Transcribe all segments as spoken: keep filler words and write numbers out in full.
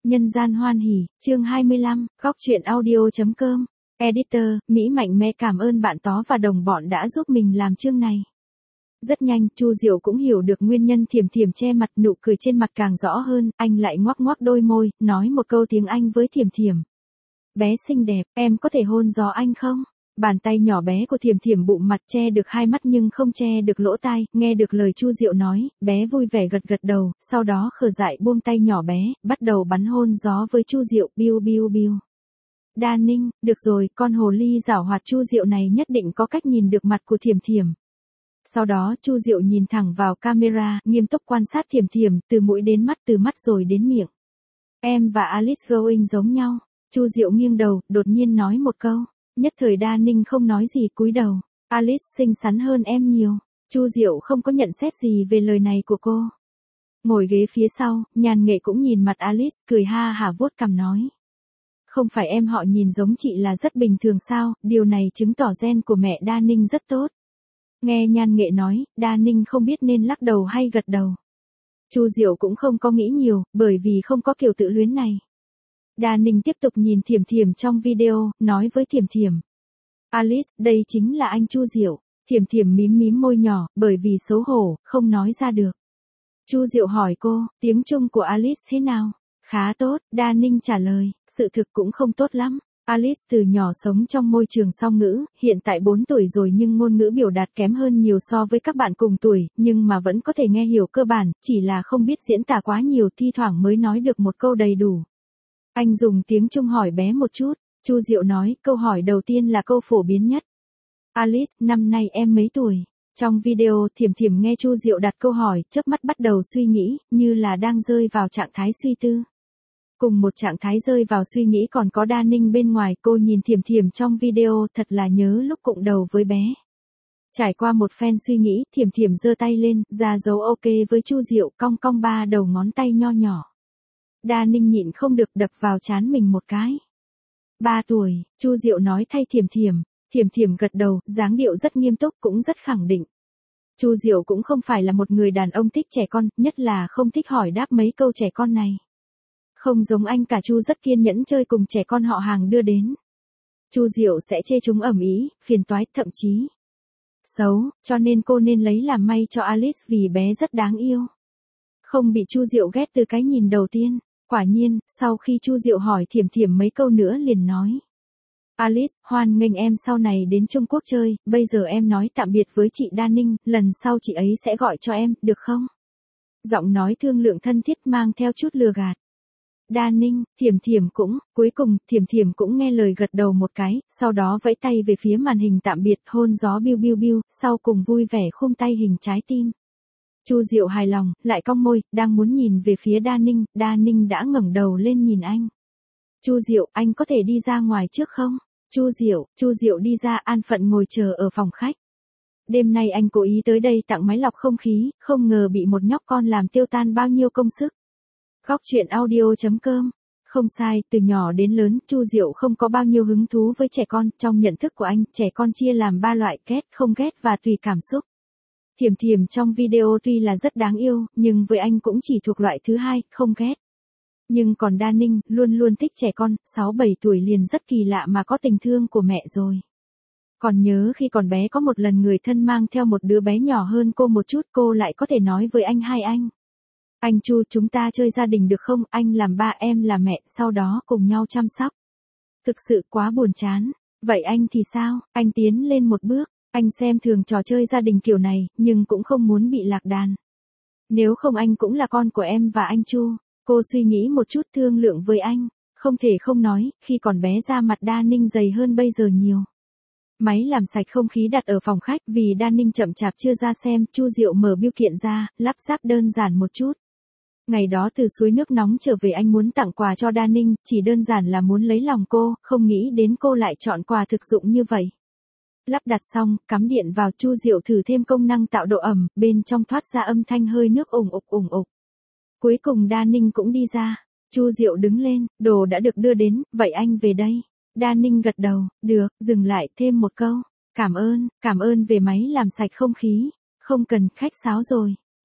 Nhân gian hoan hỉ, chương hai mươi lăm, góc truyện audio.com. Editor, Mỹ Mạnh Mẽ cảm ơn bạn Tó và đồng bọn đã giúp mình làm chương này. Rất nhanh, Chu Diệu cũng hiểu được nguyên nhân Thiểm Thiểm che mặt, nụ cười trên mặt càng rõ hơn, anh lại ngoác ngoác đôi môi, nói một câu tiếng Anh với Thiểm Thiểm. Bé xinh đẹp, em có thể hôn gió anh không? Bàn tay nhỏ bé của Thiểm Thiểm bụng mặt che được hai mắt nhưng không che được lỗ tai, nghe được lời Chu Diệu nói, bé vui vẻ gật gật đầu, sau đó khờ dại buông tay nhỏ bé, bắt đầu bắn hôn gió với Chu Diệu, biu biu biu. Đa Ninh, được rồi, con hồ ly giảo hoạt Chu Diệu này nhất định có cách nhìn được mặt của Thiểm Thiểm. Sau đó Chu Diệu nhìn thẳng vào camera, nghiêm túc quan sát Thiểm Thiểm, từ mũi đến mắt, từ mắt rồi đến miệng. Em và Alice Going giống nhau. Chu Diệu nghiêng đầu, đột nhiên nói một câu. Nhất thời Đa Ninh không nói gì, cúi đầu. Alice xinh xắn hơn em nhiều. Chu Diệu không có nhận xét gì về lời này của cô. Ngồi ghế phía sau, Nhàn Nghệ cũng nhìn mặt Alice, cười ha hả vuốt cằm nói. Không phải em họ nhìn giống chị là rất bình thường sao, điều này chứng tỏ gen của mẹ Đa Ninh rất tốt. Nghe Nhàn Nghệ nói, Đa Ninh không biết nên lắc đầu hay gật đầu. Chu Diệu cũng không có nghĩ nhiều, bởi vì không có kiểu tự luyến này. Đa Ninh tiếp tục nhìn Thiểm Thiểm trong video, nói với Thiểm Thiểm. Alice, đây chính là anh Chu Diệu. Thiểm Thiểm mím mím môi nhỏ, bởi vì xấu hổ, không nói ra được. Chu Diệu hỏi cô, tiếng Trung của Alice thế nào? Khá tốt, Đa Ninh trả lời, sự thực cũng không tốt lắm. Alice từ nhỏ sống trong môi trường song ngữ, hiện tại bốn tuổi rồi nhưng ngôn ngữ biểu đạt kém hơn nhiều so với các bạn cùng tuổi, nhưng mà vẫn có thể nghe hiểu cơ bản, chỉ là không biết diễn tả quá nhiều, thi thoảng mới nói được một câu đầy đủ. Anh dùng tiếng Trung hỏi bé một chút. Chu Diệu nói, câu hỏi đầu tiên là câu phổ biến nhất. Alice, năm nay em mấy tuổi? Trong video, Thiểm Thiểm nghe Chu Diệu đặt câu hỏi, chớp mắt bắt đầu suy nghĩ, như là đang rơi vào trạng thái suy tư. Cùng một trạng thái rơi vào suy nghĩ còn có Đa Ninh bên ngoài, cô nhìn Thiểm Thiểm trong video, thật là nhớ lúc cụng đầu với bé. Trải qua một phen suy nghĩ, Thiểm Thiểm giơ tay lên, ra dấu ok với Chu Diệu, cong cong ba đầu ngón tay nho nhỏ. Đa Ninh nhịn không được đập vào trán mình một cái. Ba tuổi, Chu Diệu nói thay Thiểm Thiểm. Thiểm Thiểm gật đầu, dáng điệu rất nghiêm túc cũng rất khẳng định. Chu Diệu cũng không phải là một người đàn ông thích trẻ con, nhất là không thích hỏi đáp mấy câu trẻ con này. Không giống anh cả Chu rất kiên nhẫn chơi cùng trẻ con họ hàng đưa đến. Chu Diệu sẽ chê chúng ầm ĩ, phiền toái, thậm chí xấu, cho nên cô nên lấy làm may cho Alice vì bé rất đáng yêu. Không bị Chu Diệu ghét từ cái nhìn đầu tiên. Quả nhiên, sau khi Chu Diệu hỏi Thiểm Thiểm mấy câu nữa liền nói. Alice, hoan nghênh em sau này đến Trung Quốc chơi, bây giờ em nói tạm biệt với chị Đa Ninh, lần sau chị ấy sẽ gọi cho em, được không? Giọng nói thương lượng thân thiết mang theo chút lừa gạt. Đa Ninh, Thiểm Thiểm cũng, cuối cùng, Thiểm Thiểm cũng nghe lời gật đầu một cái, sau đó vẫy tay về phía màn hình tạm biệt, hôn gió biu biu biu, sau cùng vui vẻ khum tay hình trái tim. Chu Diệu hài lòng, lại cong môi, đang muốn nhìn về phía Đa Ninh, Đa Ninh đã ngẩng đầu lên nhìn anh. Chu Diệu, anh có thể đi ra ngoài trước không? Chu Diệu, Chu Diệu đi ra, an phận ngồi chờ ở phòng khách. Đêm nay anh cố ý tới đây tặng máy lọc không khí, không ngờ bị một nhóc con làm tiêu tan bao nhiêu công sức. Góc truyện audio.com. Không sai, từ nhỏ đến lớn, Chu Diệu không có bao nhiêu hứng thú với trẻ con, trong nhận thức của anh, trẻ con chia làm ba loại, ghét, không ghét và tùy cảm xúc. Thiểm Thiểm trong video tuy là rất đáng yêu, nhưng với anh cũng chỉ thuộc loại thứ hai, không ghét. Nhưng còn Đa Ninh, luôn luôn thích trẻ con, sáu bảy tuổi liền rất kỳ lạ mà có tình thương của mẹ rồi. Còn nhớ khi còn bé có một lần người thân mang theo một đứa bé nhỏ hơn cô một chút, cô lại có thể nói với anh hai anh. Anh Chu, chúng ta chơi gia đình được không, anh làm ba em là mẹ, sau đó cùng nhau chăm sóc. Thực sự quá buồn chán. Vậy anh thì sao? Anh tiến lên một bước. Anh xem thường trò chơi gia đình kiểu này, nhưng cũng không muốn bị lạc đàn. Nếu không anh cũng là con của em và anh Chu. Cô suy nghĩ một chút thương lượng với anh. Không thể không nói, khi còn bé da mặt Đa Ninh dày hơn bây giờ nhiều. Máy làm sạch không khí đặt ở phòng khách vì Đa Ninh chậm chạp chưa ra xem, Chu Diệu mở bưu kiện ra, lắp ráp đơn giản một chút. Ngày đó từ suối nước nóng trở về anh muốn tặng quà cho Đa Ninh, chỉ đơn giản là muốn lấy lòng cô, không nghĩ đến cô lại chọn quà thực dụng như vậy. Lắp đặt xong, cắm điện vào, Chu Diệu thử thêm công năng tạo độ ẩm, bên trong thoát ra âm thanh hơi nước ủng ục ủng ục. Cuối cùng Đa Ninh cũng đi ra. Chu Diệu đứng lên, đồ đã được đưa đến, vậy anh về đây. Đa Ninh gật đầu, được, dừng lại, thêm một câu. Cảm ơn, cảm ơn về máy làm sạch không khí. Không cần, khách sáo rồi.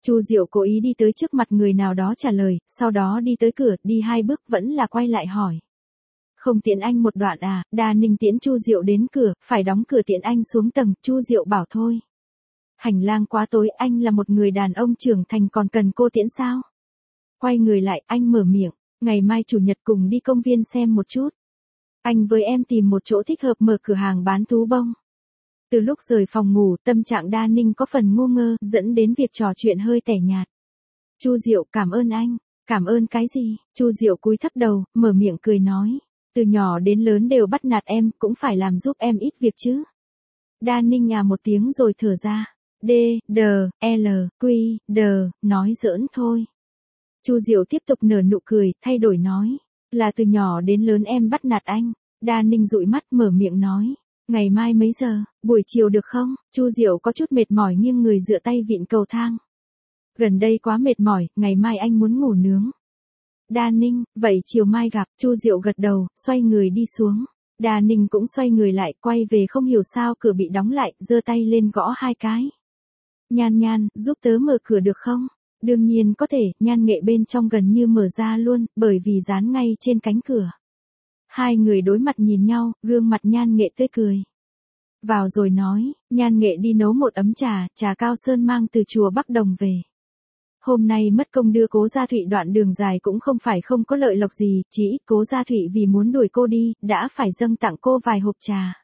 Chu Diệu cố ý đi tới trước mặt người nào đó trả lời, sau đó đi tới cửa, đi hai bước vẫn là quay lại hỏi. Không tiễn anh một đoạn à? Đa Ninh tiễn Chu Diệu đến cửa, phải đóng cửa tiễn anh xuống tầng, Chu Diệu bảo thôi. Hành lang quá tối, anh là một người đàn ông trưởng thành còn cần cô tiễn sao? Quay người lại, anh mở miệng, ngày mai chủ nhật cùng đi công viên xem một chút. Anh với em tìm một chỗ thích hợp mở cửa hàng bán thú bông. Từ lúc rời phòng ngủ, tâm trạng Đa Ninh có phần ngu ngơ, dẫn đến việc trò chuyện hơi tẻ nhạt. Chu Diệu, cảm ơn anh. Cảm ơn cái gì? Chu Diệu cúi thấp đầu, mở miệng cười nói. Từ nhỏ đến lớn đều bắt nạt em, cũng phải làm giúp em ít việc chứ. Đa Ninh à một tiếng rồi thở ra. D, D, L, Q, D, nói giỡn thôi. Chu Diệu tiếp tục nở nụ cười, thay đổi nói. Là từ nhỏ đến lớn em bắt nạt anh. Đa Ninh dụi mắt mở miệng nói. Ngày mai mấy giờ, buổi chiều được không? Chu Diệu có chút mệt mỏi nhưng người dựa tay vịn cầu thang. Gần đây quá mệt mỏi, ngày mai anh muốn ngủ nướng. Đa Ninh, vậy chiều mai gặp. Chu Diệu gật đầu, xoay người đi xuống. Đa Ninh cũng xoay người lại, quay về không hiểu sao cửa bị đóng lại, giơ tay lên gõ hai cái. Nhan Nhan, giúp tớ mở cửa được không? Đương nhiên có thể, Nhan Nghệ bên trong gần như mở ra luôn, bởi vì dán ngay trên cánh cửa. Hai người đối mặt nhìn nhau, gương mặt Nhan Nghệ tươi cười. Vào rồi nói, Nhan Nghệ đi nấu một ấm trà, trà cao sơn mang từ chùa Bắc Đồng về. Hôm nay mất công đưa Cố Gia Thụy đoạn đường dài cũng không phải không có lợi lộc gì, chỉ ít Cố Gia Thụy vì muốn đuổi cô đi, đã phải dâng tặng cô vài hộp trà.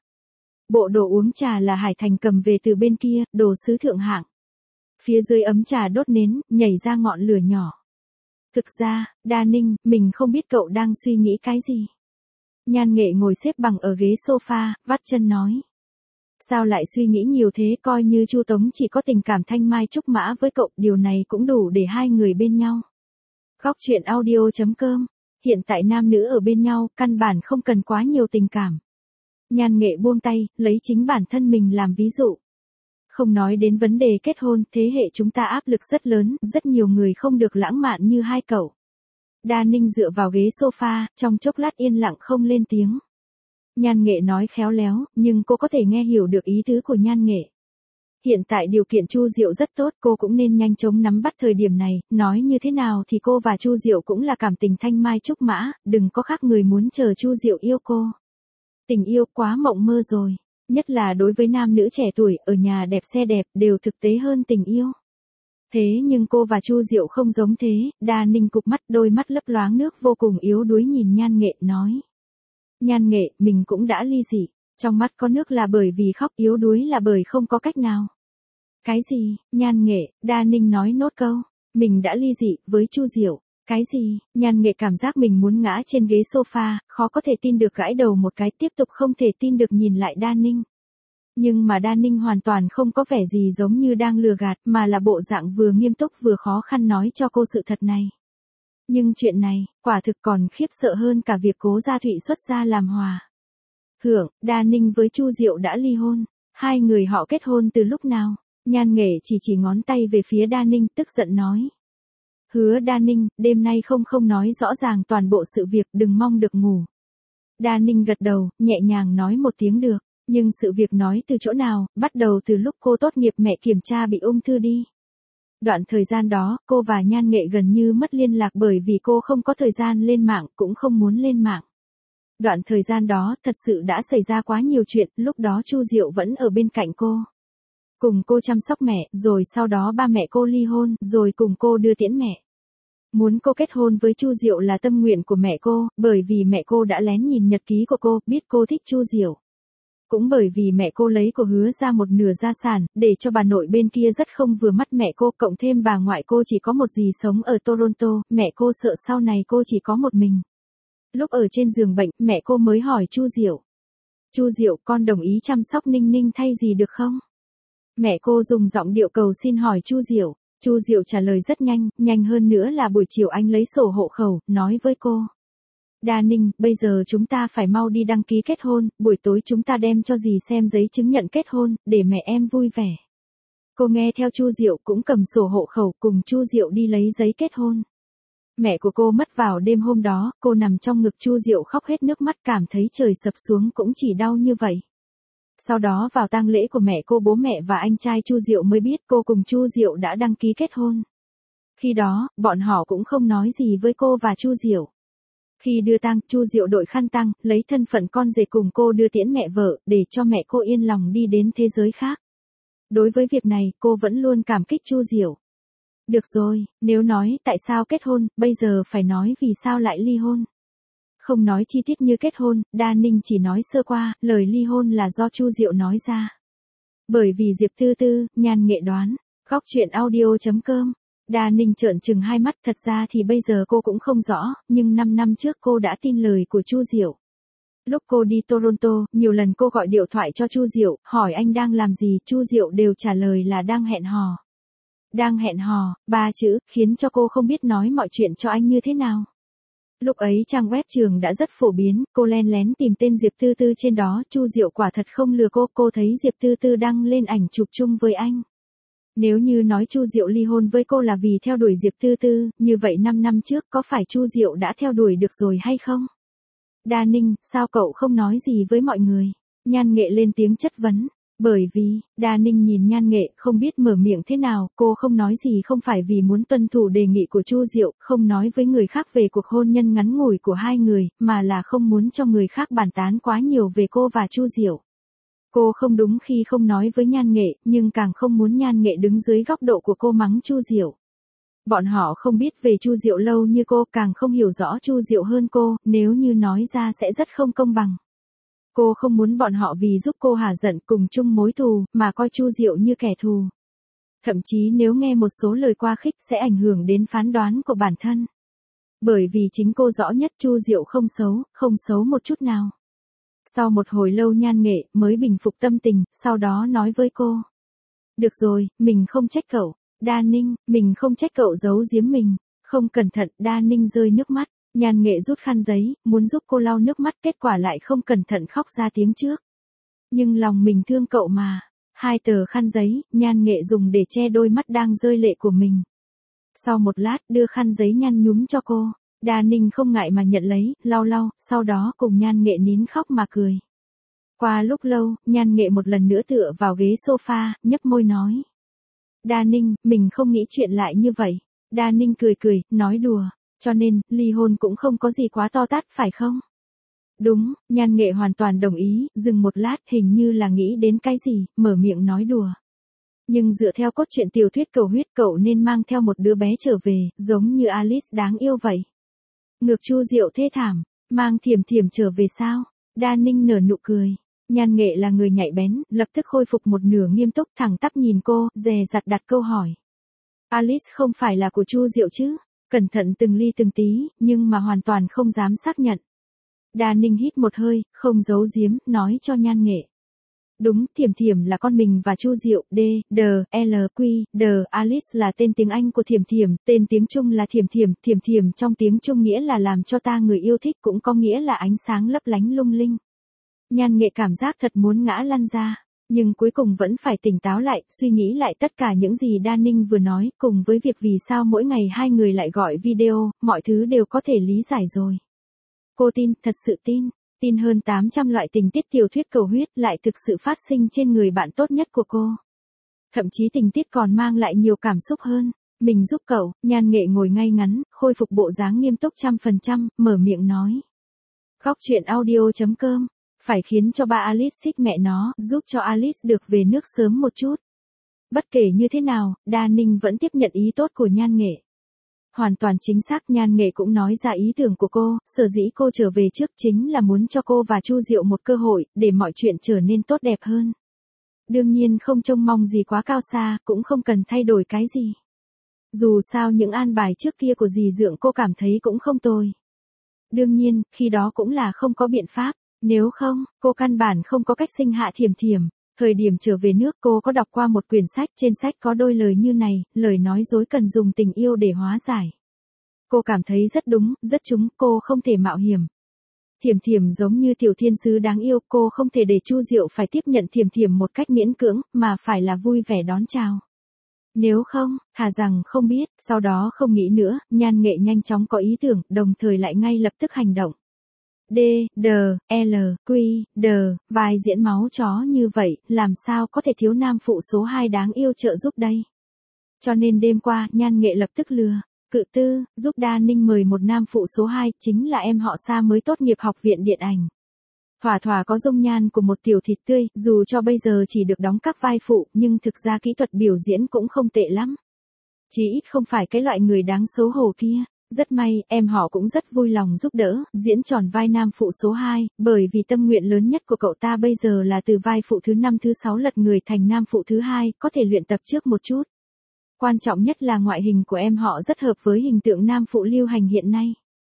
Bộ đồ uống trà là Hải Thành cầm về từ bên kia, đồ sứ thượng hạng. Phía dưới ấm trà đốt nến, nhảy ra ngọn lửa nhỏ. Thực ra, Đa Ninh, mình không biết cậu đang suy nghĩ cái gì. Nhan Nghệ ngồi xếp bằng ở ghế sofa, vắt chân nói. Sao lại suy nghĩ nhiều thế, coi như Chu Tống chỉ có tình cảm thanh mai trúc mã với cậu, điều này cũng đủ để hai người bên nhau. Góc truyện audio chấm com, hiện tại nam nữ ở bên nhau, căn bản không cần quá nhiều tình cảm. Nhan Nghệ buông tay, lấy chính bản thân mình làm ví dụ. Không nói đến vấn đề kết hôn, thế hệ chúng ta áp lực rất lớn, rất nhiều người không được lãng mạn như hai cậu. Đa Ninh dựa vào ghế sofa, trong chốc lát yên lặng không lên tiếng. Nhan Nghệ nói khéo léo, nhưng cô có thể nghe hiểu được ý tứ của Nhan Nghệ. Hiện tại điều kiện Chu Diệu rất tốt, cô cũng nên nhanh chóng nắm bắt thời điểm này, nói như thế nào thì cô và Chu Diệu cũng là cảm tình thanh mai trúc mã, đừng có khác người muốn chờ Chu Diệu yêu cô. Tình yêu quá mộng mơ rồi, nhất là đối với nam nữ trẻ tuổi, ở nhà đẹp xe đẹp, đều thực tế hơn tình yêu. Thế nhưng cô và Chu Diệu không giống thế, Đa Ninh cụp mắt, đôi mắt lấp loáng nước vô cùng yếu đuối nhìn Nhan Nghệ nói. Nhan Nghệ, mình cũng đã ly dị, trong mắt có nước là bởi vì khóc, yếu đuối là bởi không có cách nào. Cái gì? Nhan Nghệ, Đa Ninh nói nốt câu, mình đã ly dị, với Chu Diệu. Cái gì? Nhan Nghệ cảm giác mình muốn ngã trên ghế sofa, khó có thể tin được, gãi đầu một cái, tiếp tục không thể tin được nhìn lại Đa Ninh. Nhưng mà Đa Ninh hoàn toàn không có vẻ gì giống như đang lừa gạt, mà là bộ dạng vừa nghiêm túc vừa khó khăn nói cho cô sự thật này. Nhưng chuyện này, quả thực còn khiếp sợ hơn cả việc Cố Gia Thụy xuất gia làm hòa. Hưởng, Đa Ninh với Chu Diệu đã ly hôn. Hai người họ kết hôn từ lúc nào? Nhan Nghệ chỉ chỉ ngón tay về phía Đa Ninh, tức giận nói. Hứa Đa Ninh, đêm nay không không nói rõ ràng toàn bộ sự việc, đừng mong được ngủ. Đa Ninh gật đầu, nhẹ nhàng nói một tiếng được. Nhưng sự việc nói từ chỗ nào, bắt đầu từ lúc cô tốt nghiệp, mẹ kiểm tra bị ung thư đi. Đoạn thời gian đó, cô và Nhan Nghệ gần như mất liên lạc bởi vì cô không có thời gian lên mạng, cũng không muốn lên mạng. Đoạn thời gian đó, thật sự đã xảy ra quá nhiều chuyện, lúc đó Chu Diệu vẫn ở bên cạnh cô. Cùng cô chăm sóc mẹ, rồi sau đó ba mẹ cô ly hôn, rồi cùng cô đưa tiễn mẹ. Muốn cô kết hôn với Chu Diệu là tâm nguyện của mẹ cô, bởi vì mẹ cô đã lén nhìn nhật ký của cô, biết cô thích Chu Diệu. Cũng bởi vì mẹ cô lấy của Hứa ra một nửa gia sản, để cho bà nội bên kia rất không vừa mắt mẹ cô, cộng thêm bà ngoại cô chỉ có một dì sống ở Toronto, mẹ cô sợ sau này cô chỉ có một mình. Lúc ở trên giường bệnh, mẹ cô mới hỏi Chu Diệu. Chu Diệu, con đồng ý chăm sóc Ninh Ninh thay gì được không? Mẹ cô dùng giọng điệu cầu xin hỏi Chu Diệu. Chu Diệu trả lời rất nhanh, nhanh hơn nữa là buổi chiều anh lấy sổ hộ khẩu, nói với cô. Đa Ninh, bây giờ chúng ta phải mau đi đăng ký kết hôn, buổi tối chúng ta đem cho dì xem giấy chứng nhận kết hôn, để mẹ em vui vẻ. Cô nghe theo Chu Diệu, cũng cầm sổ hộ khẩu, cùng Chu Diệu đi lấy giấy kết hôn. Mẹ của cô mất vào đêm hôm đó, cô nằm trong ngực Chu Diệu khóc hết nước mắt, cảm thấy trời sập xuống cũng chỉ đau như vậy. Sau đó vào tang lễ của mẹ cô, bố mẹ và anh trai Chu Diệu mới biết cô cùng Chu Diệu đã đăng ký kết hôn. Khi đó, bọn họ cũng không nói gì với cô và Chu Diệu. Khi đưa tang, Chu Diệu đội khăn tang, lấy thân phận con rể cùng cô đưa tiễn mẹ vợ, để cho mẹ cô yên lòng đi đến thế giới khác. Đối với việc này, cô vẫn luôn cảm kích Chu Diệu. Được rồi, nếu nói tại sao kết hôn, bây giờ phải nói vì sao lại ly hôn. Không nói chi tiết như kết hôn, Đa Ninh chỉ nói sơ qua, lời ly hôn là do Chu Diệu nói ra. Bởi vì Diệp Tư Tư, Nhan Nghệ đoán, góc truyện audio chấm com. Đa Ninh trợn trừng hai mắt, thật ra thì bây giờ cô cũng không rõ, nhưng năm năm trước cô đã tin lời của Chu Diệu. Lúc cô đi Toronto, nhiều lần cô gọi điện thoại cho Chu Diệu, hỏi anh đang làm gì, Chu Diệu đều trả lời là đang hẹn hò. Đang hẹn hò, ba chữ, khiến cho cô không biết nói mọi chuyện cho anh như thế nào. Lúc ấy trang web trường đã rất phổ biến, cô len lén tìm tên Diệp Tư Tư trên đó, Chu Diệu quả thật không lừa cô, cô thấy Diệp Tư Tư đăng lên ảnh chụp chung với anh. Nếu như nói Chu Diệu ly hôn với cô là vì theo đuổi Diệp Tư Tư, như vậy năm năm trước có phải Chu Diệu đã theo đuổi được rồi hay không? Đa Ninh, sao cậu không nói gì với mọi người? Nhan Nghệ lên tiếng chất vấn. Bởi vì, Đa Ninh nhìn Nhan Nghệ, không biết mở miệng thế nào, cô không nói gì không phải vì muốn tuân thủ đề nghị của Chu Diệu, không nói với người khác về cuộc hôn nhân ngắn ngủi của hai người, mà là không muốn cho người khác bàn tán quá nhiều về cô và Chu Diệu. Cô không đúng khi không nói với Nhan Nghệ, nhưng càng không muốn Nhan Nghệ đứng dưới góc độ của cô mắng Chu Diệu. Bọn họ không biết về Chu Diệu lâu như cô, càng không hiểu rõ Chu Diệu hơn cô, nếu như nói ra sẽ rất không công bằng. Cô không muốn bọn họ vì giúp cô hả giận cùng chung mối thù, mà coi Chu Diệu như kẻ thù. Thậm chí nếu nghe một số lời quá khích sẽ ảnh hưởng đến phán đoán của bản thân. Bởi vì chính cô rõ nhất Chu Diệu không xấu, không xấu một chút nào. Sau một hồi lâu Nhan Nghệ mới bình phục tâm tình, sau đó nói với cô. Được rồi, mình không trách cậu. Đa Ninh, mình không trách cậu giấu giếm mình. Không cẩn thận, Đa Ninh rơi nước mắt. Nhan Nghệ rút khăn giấy, muốn giúp cô lau nước mắt, kết quả lại không cẩn thận khóc ra tiếng trước. Nhưng lòng mình thương cậu mà. Hai tờ khăn giấy, Nhan Nghệ dùng để che đôi mắt đang rơi lệ của mình. Sau một lát, đưa khăn giấy nhăn nhúm cho cô. Đa Ninh không ngại mà nhận lấy, lau lau, sau đó cùng Nhan Nghệ nín khóc mà cười. Qua lúc lâu, Nhan Nghệ một lần nữa tựa vào ghế sofa, nhấp môi nói. Đa Ninh, mình không nghĩ chuyện lại như vậy. Đa Ninh cười cười, nói đùa. Cho nên, ly hôn cũng không có gì quá to tát phải không? Đúng, Nhan Nghệ hoàn toàn đồng ý, dừng một lát hình như là nghĩ đến cái gì, mở miệng nói đùa. Nhưng dựa theo cốt truyện tiểu thuyết Cầu Huyết cậu nên mang theo một đứa bé trở về, giống như Alice đáng yêu vậy. Ngược Chu Diệu thê thảm, mang Thiểm Thiểm trở về sao? Đa Ninh nở nụ cười. Nhan Nghệ là người nhạy bén, lập tức khôi phục một nửa nghiêm túc thẳng tắp nhìn cô, dè dặt đặt câu hỏi. Alice không phải là của Chu Diệu chứ? Cẩn thận từng ly từng tí, nhưng mà hoàn toàn không dám xác nhận. Đa Ninh hít một hơi, không giấu giếm, nói cho Nhan Nghệ. Đúng, Thiểm Thiểm là con mình và Chu Diệu, D, D, L, Q, D, Alice là tên tiếng Anh của Thiểm Thiểm, tên tiếng Trung là Thiểm Thiểm, Thiểm Thiểm trong tiếng Trung nghĩa là làm cho ta người yêu thích, cũng có nghĩa là ánh sáng lấp lánh lung linh. Nhan Nghệ cảm giác thật muốn ngã lăn ra, nhưng cuối cùng vẫn phải tỉnh táo lại, suy nghĩ lại tất cả những gì Đa Ninh vừa nói, cùng với việc vì sao mỗi ngày hai người lại gọi video, mọi thứ đều có thể lý giải rồi. Cô tin, thật sự tin, tin hơn tám trăm loại tình tiết tiểu thuyết Cầu Huyết lại thực sự phát sinh trên người bạn tốt nhất của cô. Thậm chí tình tiết còn mang lại nhiều cảm xúc hơn. Mình giúp cậu. Nhan Nghệ ngồi ngay ngắn, khôi phục bộ dáng nghiêm túc trăm phần trăm, mở miệng nói. Góc truyện audio chấm com. Phải khiến cho ba Alice thích mẹ nó, giúp cho Alice được về nước sớm một chút. Bất kể như thế nào, Đa Ninh vẫn tiếp nhận ý tốt của Nhan Nghệ. Hoàn toàn chính xác, Nhan Nghệ cũng nói ra ý tưởng của cô, sở dĩ cô trở về trước chính là muốn cho cô và Chu Diệu một cơ hội, để mọi chuyện trở nên tốt đẹp hơn. Đương nhiên không trông mong gì quá cao xa, cũng không cần thay đổi cái gì. Dù sao những an bài trước kia của dì Dượng cô cảm thấy cũng không tồi. Đương nhiên, khi đó cũng là không có biện pháp, nếu không, cô căn bản không có cách sinh hạ Thiểm Thiểm. Thời điểm trở về nước cô có đọc qua một quyển sách, trên sách có đôi lời như này, lời nói dối cần dùng tình yêu để hóa giải. Cô cảm thấy rất đúng, rất trúng, cô không thể mạo hiểm. Thiểm Thiểm giống như tiểu thiên sứ đáng yêu, cô không thể để Chu Diệu phải tiếp nhận Thiểm Thiểm một cách miễn cưỡng, mà phải là vui vẻ đón chào. Nếu không, thà rằng không biết, sau đó không nghĩ nữa, Nhan Nghệ nhanh chóng có ý tưởng, đồng thời lại ngay lập tức hành động. D, D, L, Q, D, vai diễn máu chó như vậy, làm sao có thể thiếu nam phụ số hai đáng yêu trợ giúp đây? Cho nên đêm qua, Nhan Nghệ lập tức lừa. Cự tư, giúp Đa Ninh mời một nam phụ số hai, chính là em họ Sa mới tốt nghiệp học viện điện ảnh. Thỏa thỏa có dung nhan của một tiểu thịt tươi, dù cho bây giờ chỉ được đóng các vai phụ, nhưng thực ra kỹ thuật biểu diễn cũng không tệ lắm. Chỉ ít không phải cái loại người đáng xấu hổ kia. Rất may, em họ cũng rất vui lòng giúp đỡ, diễn tròn vai nam phụ số hai, bởi vì tâm nguyện lớn nhất của cậu ta bây giờ là từ vai phụ thứ năm thứ sáu lật người thành nam phụ thứ hai, có thể luyện tập trước một chút. Quan trọng nhất là ngoại hình của em họ rất hợp với hình tượng nam phụ lưu hành hiện nay.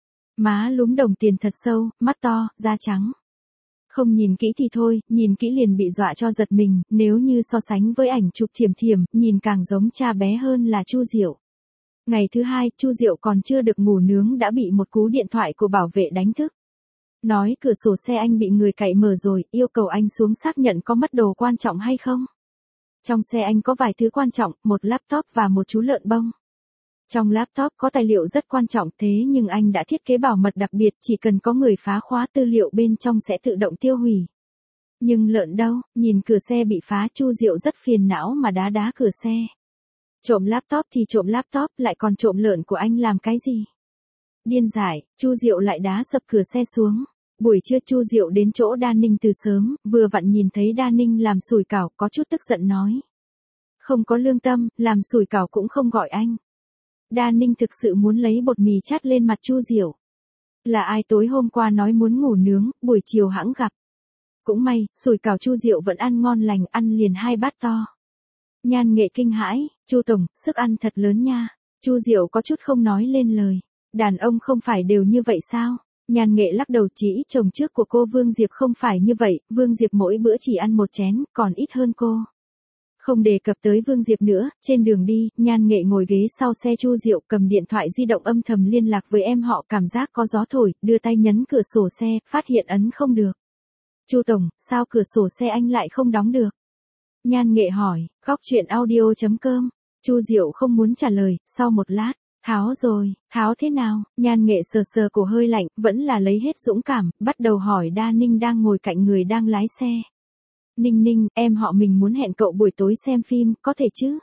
Má lúm đồng tiền thật sâu, mắt to, da trắng. Không nhìn kỹ thì thôi, nhìn kỹ liền bị dọa cho giật mình, nếu như so sánh với ảnh chụp Thiểm Thiểm, nhìn càng giống cha bé hơn là Chu Diệu. Ngày thứ hai, Chu Diệu còn chưa được ngủ nướng đã bị một cú điện thoại của bảo vệ đánh thức. Nói cửa sổ xe anh bị người cậy mở rồi, yêu cầu anh xuống xác nhận có mất đồ quan trọng hay không. Trong xe anh có vài thứ quan trọng, một laptop và một chú lợn bông. Trong laptop có tài liệu rất quan trọng thế nhưng anh đã thiết kế bảo mật đặc biệt, chỉ cần có người phá khóa tư liệu bên trong sẽ tự động tiêu hủy. Nhưng lợn đâu, nhìn cửa xe bị phá Chu Diệu rất phiền não mà đá đá cửa xe. Trộm laptop thì trộm laptop, lại còn trộm lợn của anh làm cái gì? Điên dại, Chu Diệu lại đá sập cửa xe xuống. Buổi trưa Chu Diệu đến chỗ Đa Ninh từ sớm, vừa vặn nhìn thấy Đa Ninh làm sủi cảo, có chút tức giận nói. Không có lương tâm, làm sủi cảo cũng không gọi anh. Đa Ninh thực sự muốn lấy bột mì chát lên mặt Chu Diệu. Là ai tối hôm qua nói muốn ngủ nướng, buổi chiều hãng gặp. Cũng may, sủi cảo Chu Diệu vẫn ăn ngon lành, ăn liền hai bát to. Nhan Nghệ kinh hãi, Chu tổng, sức ăn thật lớn nha. Chu Diệu có chút không nói lên lời. Đàn ông không phải đều như vậy sao? Nhan Nghệ lắc đầu, chỉ ít chồng trước của cô Vương Diệp không phải như vậy, Vương Diệp mỗi bữa chỉ ăn một chén, còn ít hơn cô. Không đề cập tới Vương Diệp nữa, trên đường đi, Nhan Nghệ ngồi ghế sau xe Chu Diệu cầm điện thoại di động âm thầm liên lạc với em họ, cảm giác có gió thổi, đưa tay nhấn cửa sổ xe, phát hiện ấn không được. Chu tổng, sao cửa sổ xe anh lại không đóng được? Nhan Nghệ hỏi, góc chuyện audio chấm com. Chu Diệu không muốn trả lời, sau một lát, tháo rồi, tháo thế nào? Nhan Nghệ sờ sờ cổ hơi lạnh, vẫn là lấy hết dũng cảm, bắt đầu hỏi Đa Ninh đang ngồi cạnh người đang lái xe. Ninh Ninh, em họ mình muốn hẹn cậu buổi tối xem phim, có thể chứ?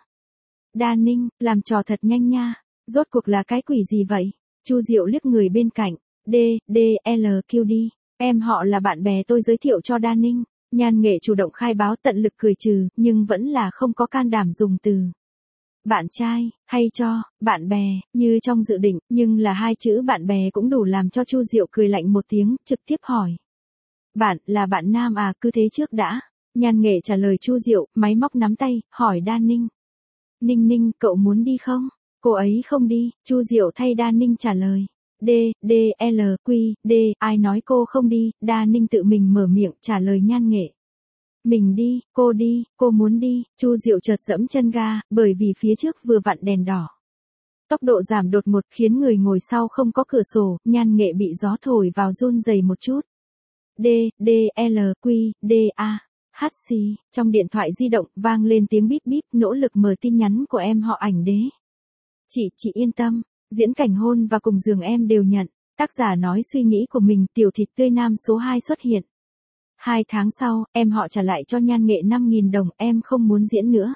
Đa Ninh, làm trò thật nhanh nha, rốt cuộc là cái quỷ gì vậy? Chu Diệu liếc người bên cạnh, D, D, L, Q đi, em họ là bạn bè tôi giới thiệu cho Đa Ninh. Nhan Nghệ chủ động khai báo, tận lực cười trừ, nhưng vẫn là không có can đảm dùng từ bạn trai, hay cho, bạn bè, như trong dự định, nhưng là hai chữ bạn bè cũng đủ làm cho Chu Diệu cười lạnh một tiếng, trực tiếp hỏi. Bạn, là bạn nam à, cứ thế trước đã. Nhan Nghệ trả lời Chu Diệu, máy móc nắm tay, hỏi Đa Ninh. Ninh Ninh, cậu muốn đi không? Cô ấy không đi, Chu Diệu thay Đa Ninh trả lời. D, D, L, Q, D, ai nói cô không đi, Đa Ninh tự mình mở miệng trả lời Nhan Nghệ. Mình đi, cô đi, cô muốn đi, Chu Diệu chợt giẫm chân ga, bởi vì phía trước vừa vặn đèn đỏ. Tốc độ giảm đột ngột khiến người ngồi sau không có cửa sổ, Nhan Nghệ bị gió thổi vào run rẩy một chút. D, D, L, Q, D, A. Hát xì, trong điện thoại di động vang lên tiếng bíp bíp, nỗ lực mở tin nhắn của em họ Ảnh Đế. Chị, chị yên tâm, diễn cảnh hôn và cùng giường em đều nhận. Tác giả nói suy nghĩ của mình, tiểu thịt tươi nam số hai xuất hiện. Hai tháng sau, em họ trả lại cho Nhan Nghệ năm nghìn đồng, em không muốn diễn nữa.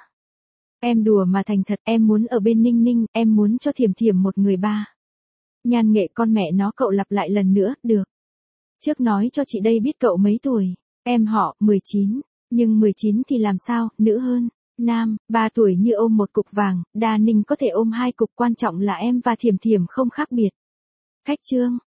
Em đùa mà thành thật, em muốn ở bên Ninh Ninh, em muốn cho Thiểm Thiểm một người ba. Nhan Nghệ, con mẹ nó, cậu lặp lại lần nữa, được. Trước nói cho chị đây biết cậu mấy tuổi. Em họ, mười chín. Nhưng mười chín thì làm sao, nữ hơn, nam, ba tuổi như ôm một cục vàng, Đa Ninh có thể ôm hai cục, quan trọng là em và Thiểm Thiểm không khác biệt. Khách trương,